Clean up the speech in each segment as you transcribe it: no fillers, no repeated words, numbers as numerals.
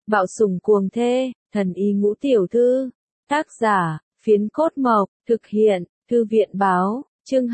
Bạo sủng cuồng thê, thần y ngũ tiểu thư. Tác giả, Phiến Cốt Mộc, thực hiện, Thư viện báo, chương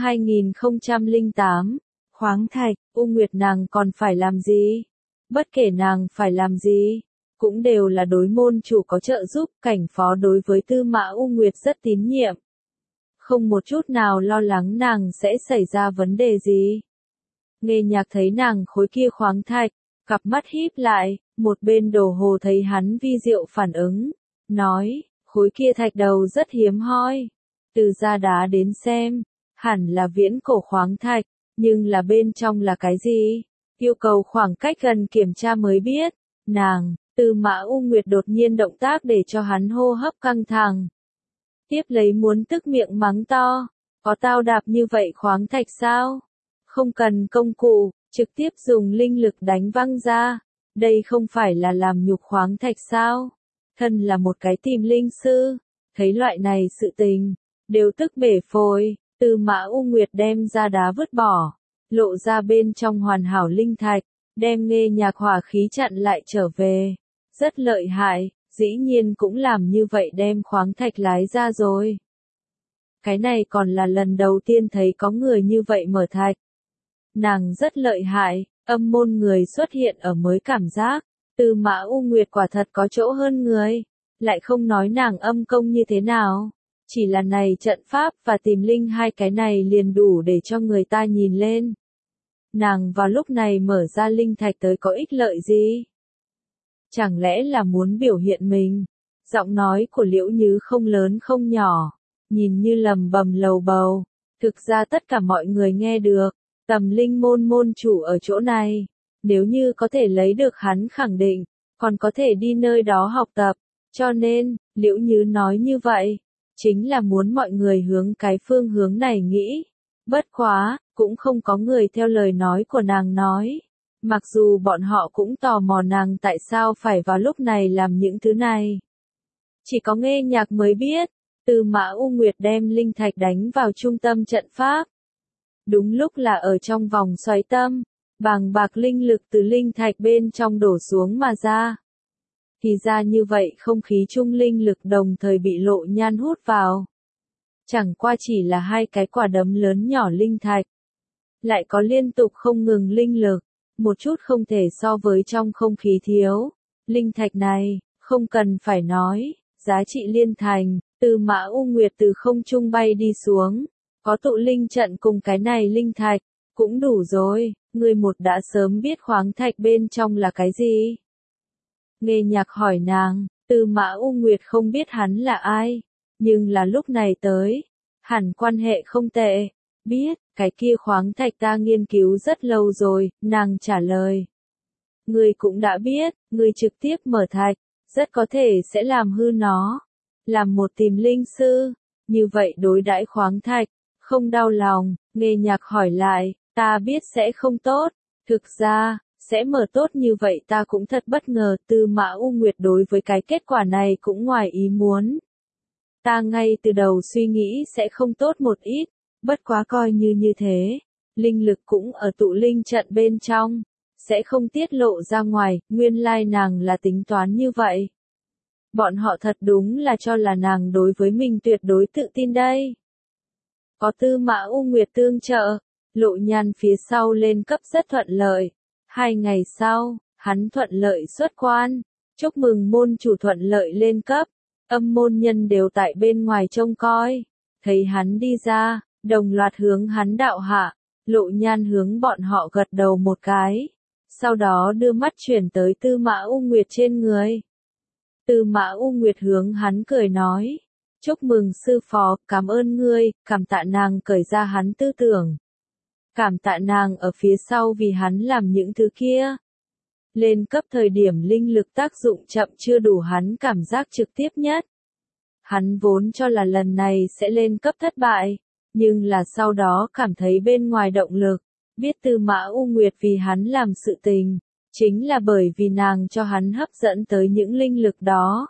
2008. Khoáng thạch, U Nguyệt nàng còn phải làm gì? Bất kể nàng phải làm gì, cũng đều là đối môn chủ có trợ giúp, cảnh phó đối với Tư Mã U Nguyệt rất tín nhiệm. Không một chút nào lo lắng nàng sẽ xảy ra vấn đề gì. Nghe Nhạc thấy nàng khối kia khoáng thạch, cặp mắt híp lại, một bên Đồ Hồ thấy hắn vi diệu phản ứng, nói, khối kia thạch đầu rất hiếm hoi. Từ da đá đến xem, hẳn là viễn cổ khoáng thạch, nhưng là bên trong là cái gì? Yêu cầu khoảng cách gần kiểm tra mới biết. Nàng, Tư Mã U Nguyệt đột nhiên động tác để cho hắn hô hấp căng thẳng. Tiếp lấy muốn tức miệng mắng to, có tao đạp như vậy khoáng thạch sao? Không cần công cụ, trực tiếp dùng linh lực đánh văng ra. Đây không phải là làm nhục khoáng thạch sao? Thân là một cái tìm linh sư, thấy loại này sự tình, đều tức bể phổi. Tư Mã U Nguyệt đem ra đá vứt bỏ, lộ ra bên trong hoàn hảo linh thạch, đem Nghe Nhạc hỏa khí chặn lại trở về. Rất lợi hại, dĩ nhiên cũng làm như vậy đem khoáng thạch lái ra rồi. Cái này còn là lần đầu tiên thấy có người như vậy mở thạch. Nàng rất lợi hại, âm môn người xuất hiện ở mới cảm giác. Tư Mã U Nguyệt quả thật có chỗ hơn người, lại không nói nàng âm công như thế nào. Chỉ là này trận pháp và tìm linh hai cái này liền đủ để cho người ta nhìn lên. Nàng vào lúc này mở ra linh thạch tới có ích lợi gì? Chẳng lẽ là muốn biểu hiện mình? Giọng nói của Liễu Như không lớn không nhỏ, nhìn như lầm bầm lầu bầu. Thực ra tất cả mọi người nghe được, Tầm Linh môn môn chủ ở chỗ này. Nếu như có thể lấy được hắn khẳng định, còn có thể đi nơi đó học tập. Cho nên, Liễu Như nói như vậy, chính là muốn mọi người hướng cái phương hướng này nghĩ. Bất quá, cũng không có người theo lời nói của nàng nói. Mặc dù bọn họ cũng tò mò nàng tại sao phải vào lúc này làm những thứ này. Chỉ có Nghe Nhạc mới biết, Tư Mã U Nguyệt đem linh thạch đánh vào trung tâm trận pháp. Đúng lúc là ở trong vòng xoáy tâm, bàng bạc linh lực từ linh thạch bên trong đổ xuống mà ra. Thì ra như vậy không khí trung linh lực đồng thời bị Lộ Nhan hút vào. Chẳng qua chỉ là hai cái quả đấm lớn nhỏ linh thạch. Lại có liên tục không ngừng linh lực, một chút không thể so với trong không khí thiếu. Linh thạch này, không cần phải nói, giá trị liên thành, Tư Mã U Nguyệt từ không trung bay đi xuống. Có tụ linh trận cùng cái này linh thạch, cũng đủ rồi, người một đã sớm biết khoáng thạch bên trong là cái gì. Nghe Nhạc hỏi nàng, Tư Mã U Nguyệt không biết hắn là ai, nhưng là lúc này tới, hẳn quan hệ không tệ. Biết, cái kia khoáng thạch ta nghiên cứu rất lâu rồi, nàng trả lời. Người cũng đã biết, người trực tiếp mở thạch, rất có thể sẽ làm hư nó. Làm một tìm linh sư, như vậy đối đãi khoáng thạch, không đau lòng. Nghe Nhạc hỏi lại, ta biết sẽ không tốt, thực ra, sẽ mở tốt như vậy ta cũng thật bất ngờ. Tư Mã U Nguyệt đối với cái kết quả này cũng ngoài ý muốn. Ta ngay từ đầu suy nghĩ sẽ không tốt một ít, bất quá coi như thế, linh lực cũng ở tụ linh trận bên trong, sẽ không tiết lộ ra ngoài, nguyên lai nàng là tính toán như vậy. Bọn họ thật đúng là cho là nàng đối với mình tuyệt đối tự tin đây. Có Tư Mã U Nguyệt tương trợ, Lộ Nhan phía sau lên cấp rất thuận lợi. 2 ngày sau, hắn thuận lợi xuất quan, chúc mừng môn chủ thuận lợi lên cấp, âm môn nhân đều tại bên ngoài trông coi. Thấy hắn đi ra, đồng loạt hướng hắn đạo hạ, Lộ Nhan hướng bọn họ gật đầu một cái, sau đó đưa mắt chuyển tới Tư Mã U Nguyệt trên người. Tư Mã U Nguyệt hướng hắn cười nói, chúc mừng sư phó, cảm ơn ngươi, cảm tạ nàng cởi ra hắn tư tưởng. Cảm tạ nàng ở phía sau vì hắn làm những thứ kia. Lên cấp thời điểm linh lực tác dụng chậm chưa đủ hắn cảm giác trực tiếp nhất. Hắn vốn cho là lần này sẽ lên cấp thất bại, nhưng là sau đó cảm thấy bên ngoài động lực, biết Tư Mã U Nguyệt vì hắn làm sự tình, chính là bởi vì nàng cho hắn hấp dẫn tới những linh lực đó.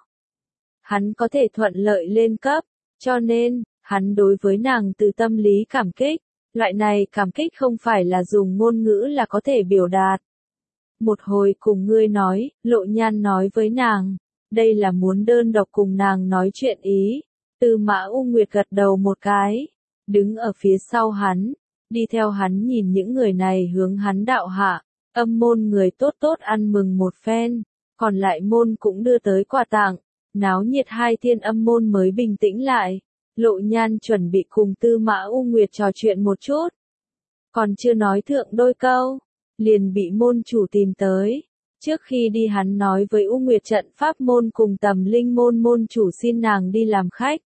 Hắn có thể thuận lợi lên cấp, cho nên, hắn đối với nàng từ tâm lý cảm kích, loại này cảm kích không phải là dùng ngôn ngữ là có thể biểu đạt. Một hồi cùng ngươi nói, Lộ Nhan nói với nàng. Đây là muốn đơn độc cùng nàng nói chuyện ý. Tư Mã U Nguyệt gật đầu một cái. Đứng ở phía sau hắn. Đi theo hắn nhìn những người này hướng hắn đạo hạ. Âm môn người tốt tốt ăn mừng một phen. Còn lại môn cũng đưa tới quà tặng. Náo nhiệt hai thiên âm môn mới bình tĩnh lại. Lộ Nhan chuẩn bị cùng Tư Mã U Nguyệt trò chuyện một chút. Còn chưa nói thượng đôi câu. Liền bị môn chủ tìm tới. Trước khi đi hắn nói với U Nguyệt trận pháp môn cùng Tầm Linh môn môn chủ xin nàng đi làm khách.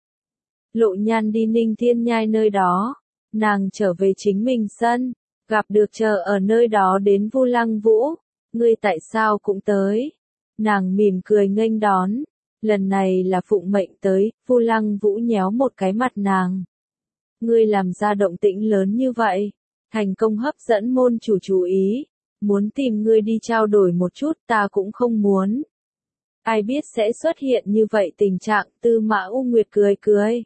Lộ Nhan đi Ninh Thiên Nhai nơi đó. Nàng trở về chính mình sân. Gặp được chờ ở nơi đó đến Vu Lăng Vũ. Ngươi tại sao cũng tới? Nàng mỉm cười nghênh đón. Lần này là phụng mệnh tới, Vu Lăng Vũ nhéo một cái mặt nàng. Ngươi làm ra động tĩnh lớn như vậy, thành công hấp dẫn môn chủ chú ý, muốn tìm ngươi đi trao đổi một chút ta cũng không muốn. Ai biết sẽ xuất hiện như vậy tình trạng, Tư Mã U Nguyệt cười cười.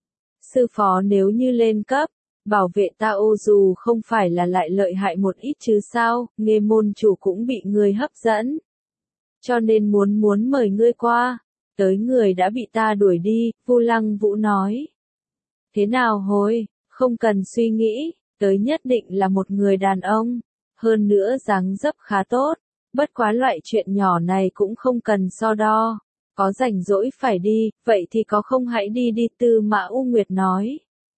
Sư phó nếu như lên cấp, bảo vệ ta ô dù không phải là lại lợi hại một ít chứ sao, nghe môn chủ cũng bị ngươi hấp dẫn. Cho nên muốn mời ngươi qua. Tới người đã bị ta đuổi đi, Vu Lăng Vũ nói. Thế nào hồi, không cần suy nghĩ, tới nhất định là một người đàn ông, hơn nữa dáng dấp khá tốt, bất quá loại chuyện nhỏ này cũng không cần so đo, có rảnh rỗi phải đi, vậy thì có không hãy đi đi, Tư Mã U Nguyệt nói.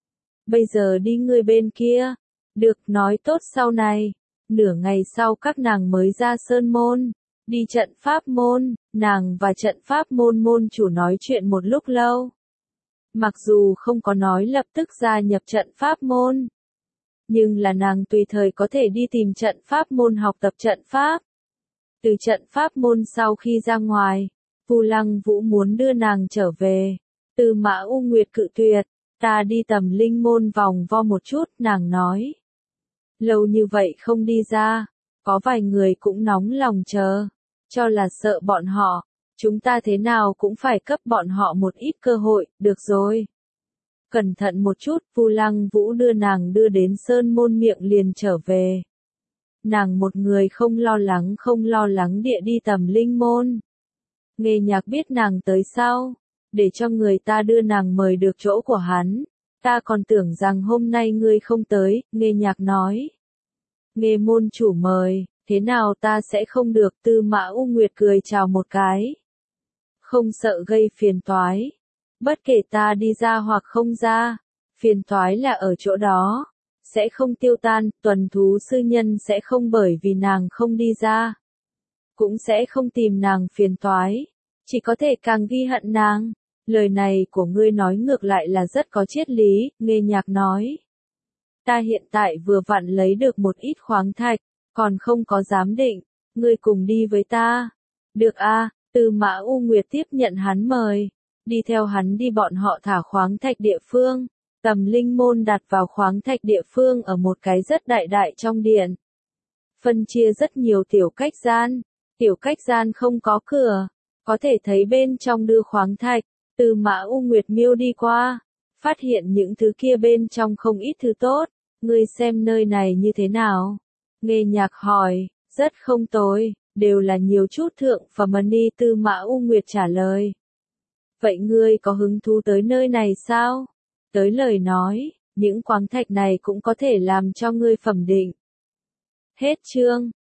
Bây giờ đi người bên kia, được nói tốt sau này, nửa ngày sau các nàng mới ra sơn môn. Đi trận pháp môn, nàng và trận pháp môn môn chủ nói chuyện một lúc lâu. Mặc dù không có nói lập tức gia nhập trận pháp môn, nhưng là nàng tùy thời có thể đi tìm trận pháp môn học tập trận pháp. Từ trận pháp môn sau khi ra ngoài, Vu Lăng Vũ muốn đưa nàng trở về. Tư Mã U Nguyệt cự tuyệt, ta đi Tầm Linh môn vòng vo một chút, nàng nói. Lâu như vậy không đi ra, có vài người cũng nóng lòng chờ. Cho là sợ bọn họ, chúng ta thế nào cũng phải cấp bọn họ một ít cơ hội, được rồi. Cẩn thận một chút, Vu Lăng Vũ đưa nàng đưa đến sơn môn miệng liền trở về. Nàng một người không lo lắng địa đi Tầm Linh môn. Nghe Nhạc biết nàng tới sau, để cho người ta đưa nàng mời được chỗ của hắn. Ta còn tưởng rằng hôm nay ngươi không tới, Nghe Nhạc nói. Nghe môn chủ mời. Thế nào ta sẽ không được, Tư Mã U Nguyệt cười chào một cái. Không sợ gây phiền toái. Bất kể ta đi ra hoặc không ra, phiền toái là ở chỗ đó. Sẽ không tiêu tan, tuần thú sư nhân sẽ không bởi vì nàng không đi ra. Cũng sẽ không tìm nàng phiền toái. Chỉ có thể càng ghi hận nàng. Lời này của ngươi nói ngược lại là rất có triết lý, Nghe Nhạc nói. Ta hiện tại vừa vặn lấy được một ít khoáng thạch. Còn không có giám định, ngươi cùng đi với ta. Được a, Tư Mã U Nguyệt tiếp nhận hắn mời, đi theo hắn đi bọn họ thả khoáng thạch địa phương. Tầm Linh môn đặt vào khoáng thạch địa phương ở một cái rất đại trong điện. Phân chia rất nhiều tiểu cách gian không có cửa, có thể thấy bên trong đưa khoáng thạch. Tư Mã U Nguyệt miêu đi qua, phát hiện những thứ kia bên trong không ít thứ tốt, ngươi xem nơi này như thế nào? Nghe Nhạc hỏi, rất không tồi, đều là nhiều chút thượng phẩm money, Tư Mã U Nguyệt trả lời. Vậy ngươi có hứng thú tới nơi này sao? Tới lời nói, những khoáng thạch này cũng có thể làm cho ngươi phẩm định. Hết chương.